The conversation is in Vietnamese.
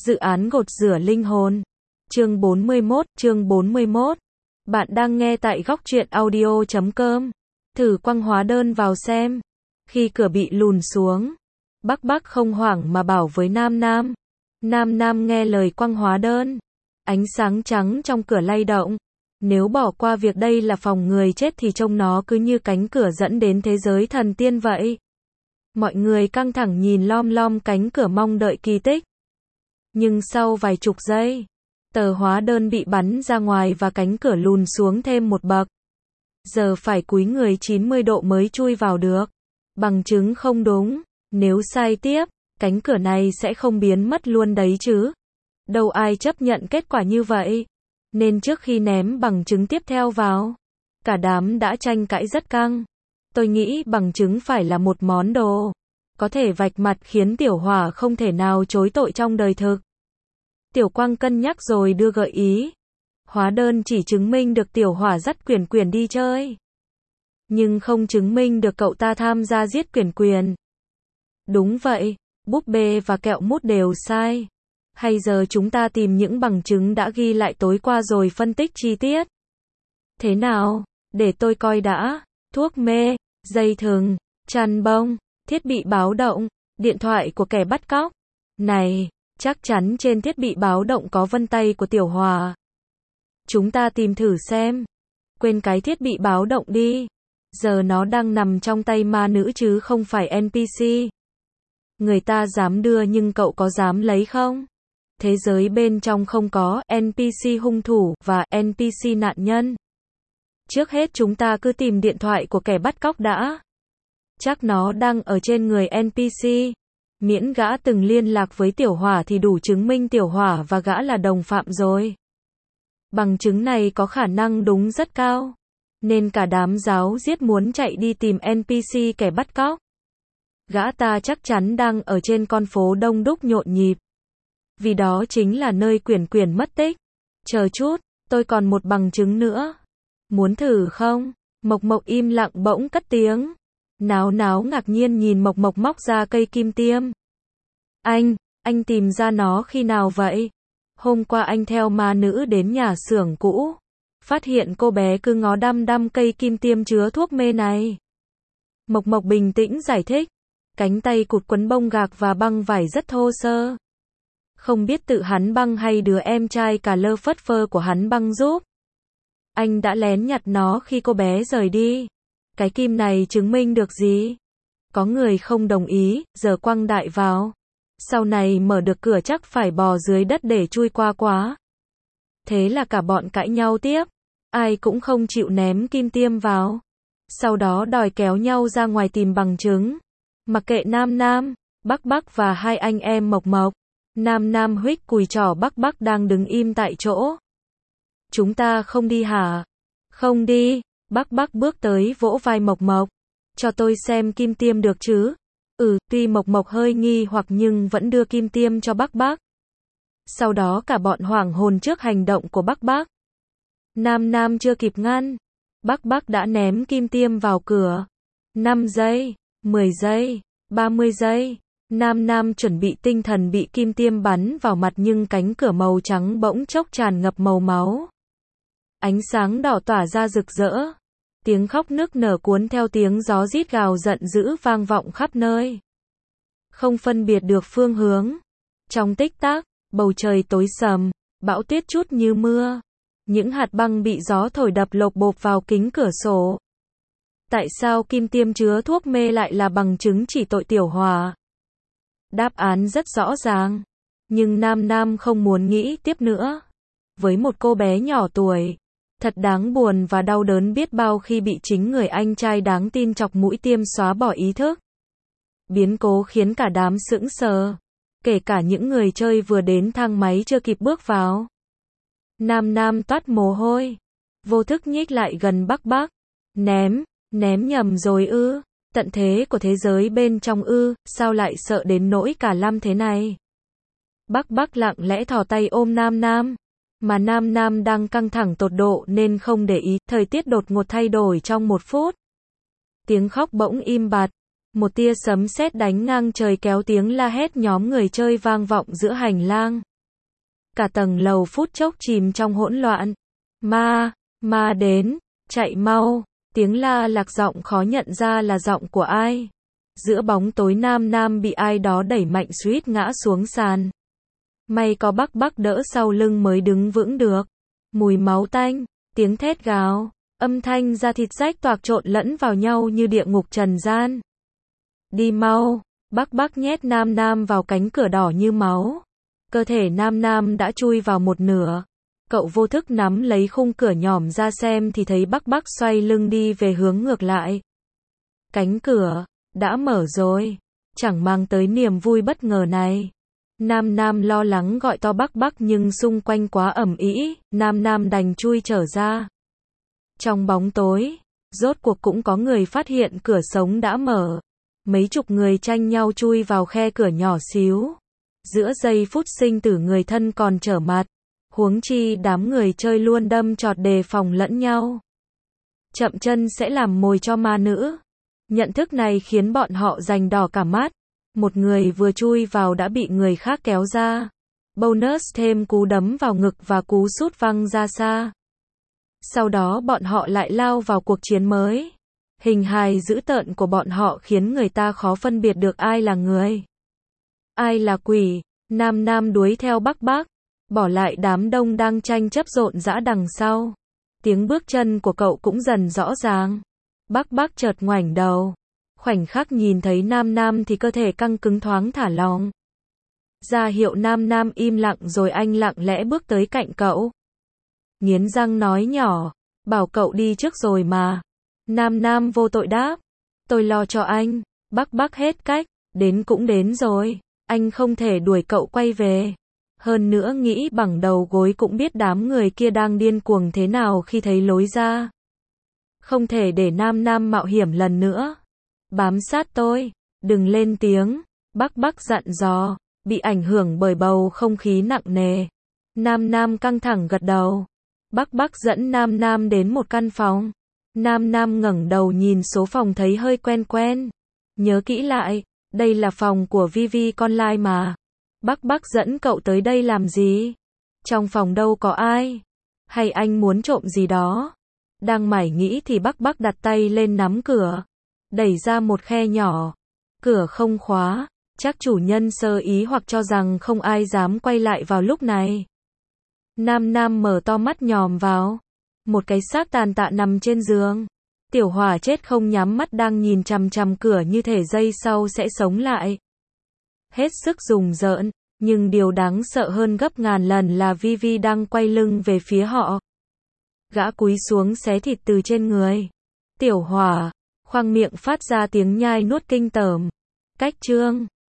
Dự án gột rửa linh hồn. Chương 41. Bạn đang nghe tại góc truyện audio.com. Thử quăng hóa đơn vào xem. Khi cửa bị lùn xuống, Bắc không hoảng mà bảo với Nam. Nam nghe lời quăng hóa đơn. Ánh sáng trắng trong cửa lay động. Nếu bỏ qua việc đây là phòng người chết thì trông nó cứ như cánh cửa dẫn đến thế giới thần tiên vậy. Mọi người căng thẳng nhìn lom cánh cửa mong đợi kỳ tích. Nhưng sau vài chục giây, tờ hóa đơn bị bắn ra ngoài và cánh cửa lùn xuống thêm một bậc. Giờ phải cúi người 90 độ mới chui vào được. Bằng chứng không đúng. Nếu sai tiếp, cánh cửa này sẽ không biến mất luôn đấy chứ. Đâu ai chấp nhận kết quả như vậy. Nên trước khi ném bằng chứng tiếp theo vào, cả đám đã tranh cãi rất căng. Tôi nghĩ bằng chứng phải là một món đồ có thể vạch mặt khiến Tiểu Hỏa không thể nào chối tội trong đời thực. Tiểu Quang cân nhắc rồi đưa gợi ý. Hóa đơn chỉ chứng minh được Tiểu Hỏa dắt Quyển đi chơi, nhưng không chứng minh được cậu ta tham gia giết Quyển. Đúng vậy, búp bê và kẹo mút đều sai. Hay giờ chúng ta tìm những bằng chứng đã ghi lại tối qua rồi phân tích chi tiết. Thế nào? Để tôi coi đã. Thuốc mê, dây thừng, chăn bông, thiết bị báo động, điện thoại của kẻ bắt cóc. Này, chắc chắn trên thiết bị báo động có vân tay của Tiểu Hỏa. Chúng ta tìm thử xem. Quên cái thiết bị báo động đi. Giờ nó đang nằm trong tay ma nữ chứ không phải NPC. Người ta dám đưa nhưng cậu có dám lấy không? Thế giới bên trong không có NPC hung thủ và NPC nạn nhân. Trước hết chúng ta cứ tìm điện thoại của kẻ bắt cóc đã. Chắc nó đang ở trên người NPC. Miễn gã từng liên lạc với Tiểu Hỏa thì đủ chứng minh Tiểu Hỏa và gã là đồng phạm rồi. Bằng chứng này có khả năng đúng rất cao. Nên cả đám giáo giết muốn chạy đi tìm NPC kẻ bắt cóc. Gã ta chắc chắn đang ở trên con phố đông đúc nhộn nhịp. Vì đó chính là nơi Quyển mất tích. Chờ chút, tôi còn một bằng chứng nữa. Muốn thử không? Mộc im lặng bỗng cất tiếng. Náo ngạc nhiên nhìn Mộc móc ra cây kim tiêm. Anh tìm ra nó khi nào vậy? Hôm qua anh theo ma nữ đến nhà xưởng cũ. Phát hiện cô bé cứ ngó đăm cây kim tiêm chứa thuốc mê này. Mộc bình tĩnh giải thích. Cánh tay cụt quấn bông gạc và băng vải rất thô sơ. Không biết tự hắn băng hay đứa em trai cà lơ phất phơ của hắn băng giúp. Anh đã lén nhặt nó khi cô bé rời đi. Cái kim này chứng minh được gì? Có người không đồng ý, giờ quăng đại vào. Sau này mở được cửa chắc phải bò dưới đất để chui qua quá. Thế là cả bọn cãi nhau tiếp. Ai cũng không chịu ném kim tiêm vào. Sau đó đòi kéo nhau ra ngoài tìm bằng chứng. Mặc kệ Nam, Bắc và hai anh em Mộc. Nam huých cùi trỏ Bắc đang đứng im tại chỗ. Chúng ta không đi hả? Không đi. Bắc bước tới vỗ vai Mộc. Cho tôi xem kim tiêm được chứ? Tuy Mộc hơi nghi hoặc nhưng vẫn đưa kim tiêm cho Bắc. Sau đó cả bọn hoảng hồn trước hành động của Bắc. Nam chưa kịp ngăn. Bắc đã ném kim tiêm vào cửa. 5 giây, 10 giây, 30 giây. Nam chuẩn bị tinh thần bị kim tiêm bắn vào mặt nhưng cánh cửa màu trắng bỗng chốc tràn ngập màu máu. Ánh sáng đỏ tỏa ra rực rỡ. Tiếng khóc nức nở cuốn theo tiếng gió rít gào giận dữ vang vọng khắp nơi. Không phân biệt được phương hướng. Trong tích tắc, bầu trời tối sầm, bão tuyết trút như mưa. Những hạt băng bị gió thổi đập lộp bộp vào kính cửa sổ. Tại sao kim tiêm chứa thuốc mê lại là bằng chứng chỉ tội Tiểu Hỏa? Đáp án rất rõ ràng. Nhưng Nam không muốn nghĩ tiếp nữa. Với một cô bé nhỏ tuổi, thật đáng buồn và đau đớn biết bao khi bị chính người anh trai đáng tin chọc mũi tiêm xóa bỏ ý thức. Biến cố khiến cả đám sững sờ. Kể cả những người chơi vừa đến thang máy chưa kịp bước vào. Nam toát mồ hôi. Vô thức nhích lại gần Bắc. Ném nhầm rồi ư? Tận thế của thế giới bên trong ư? Sao lại sợ đến nỗi cả lăm thế này? Bắc lặng lẽ thò tay ôm Nam. Mà Nam đang căng thẳng tột độ nên không để ý. Thời tiết đột ngột thay đổi trong 1 phút. Tiếng khóc bỗng im bặt. Một tia sấm sét đánh ngang trời kéo tiếng la hét nhóm người chơi vang vọng giữa hành lang. Cả tầng lầu phút chốc chìm trong hỗn loạn. Ma đến, chạy mau. Tiếng la lạc giọng khó nhận ra là giọng của ai. Giữa bóng tối Nam bị ai đó đẩy mạnh suýt ngã xuống sàn. May có Bắc đỡ sau lưng mới đứng vững được. Mùi máu tanh, tiếng thét gào, âm thanh da thịt rách toạc trộn lẫn vào nhau như địa ngục trần gian. Đi mau, Bắc nhét Nam vào cánh cửa đỏ như máu. Cơ thể Nam đã chui vào một nửa. Cậu vô thức nắm lấy khung cửa nhỏm ra xem thì thấy Bắc xoay lưng đi về hướng ngược lại. Cánh cửa đã mở rồi, chẳng mang tới niềm vui bất ngờ này. Nam lo lắng gọi to Bắc nhưng xung quanh quá ầm ĩ, Nam đành chui trở ra. Trong bóng tối, rốt cuộc cũng có người phát hiện cửa sống đã mở. Mấy chục người tranh nhau chui vào khe cửa nhỏ xíu. Giữa giây phút sinh tử người thân còn trở mặt. Huống chi đám người chơi luôn đâm chọt đề phòng lẫn nhau. Chậm chân sẽ làm mồi cho ma nữ. Nhận thức này khiến bọn họ giành đỏ cả mắt. Một người vừa chui vào đã bị người khác kéo ra. Bonus thêm cú đấm vào ngực và cú sút văng ra xa. Sau đó bọn họ lại lao vào cuộc chiến mới. Hình hài dữ tợn của bọn họ khiến người ta khó phân biệt được ai là người, ai là quỷ. Nam đuổi theo Bắc, bỏ lại đám đông đang tranh chấp rộn rã đằng sau. Tiếng bước chân của cậu cũng dần rõ ràng. Bắc chợt ngoảnh đầu. Khoảnh khắc nhìn thấy Nam thì cơ thể căng cứng thoáng thả lỏng. Ra hiệu Nam im lặng rồi anh lặng lẽ bước tới cạnh cậu. Nghiến răng nói nhỏ, bảo cậu đi trước rồi mà. Nam vô tội đáp, tôi lo cho anh. Bắc hết cách, đến cũng đến rồi, anh không thể đuổi cậu quay về. Hơn nữa nghĩ bằng đầu gối cũng biết đám người kia đang điên cuồng thế nào khi thấy lối ra. Không thể để Nam mạo hiểm lần nữa. Bám sát tôi, đừng lên tiếng. Bắc dặn dò, bị ảnh hưởng bởi bầu không khí nặng nề. Nam căng thẳng gật đầu. Bắc dẫn Nam đến một căn phòng. Nam ngẩng đầu nhìn số phòng thấy hơi quen. Nhớ kỹ lại, đây là phòng của Vivi con lai mà. Bắc dẫn cậu tới đây làm gì? Trong phòng đâu có ai? Hay anh muốn trộm gì đó? Đang mải nghĩ thì Bắc đặt tay lên nắm cửa. Đẩy ra một khe nhỏ. Cửa không khóa. Chắc chủ nhân sơ ý hoặc cho rằng không ai dám quay lại vào lúc này. Nam mở to mắt nhòm vào. Một cái xác tàn tạ nằm trên giường. Tiểu Hỏa chết không nhắm mắt đang nhìn chằm cửa như thể giây sau sẽ sống lại. Hết sức rùng rợn, nhưng điều đáng sợ hơn gấp ngàn lần là Vivi đang quay lưng về phía họ. Gã cúi xuống xé thịt từ trên người. Tiểu Hỏa, khoang miệng phát ra tiếng nhai nuốt kinh tởm. Cách chương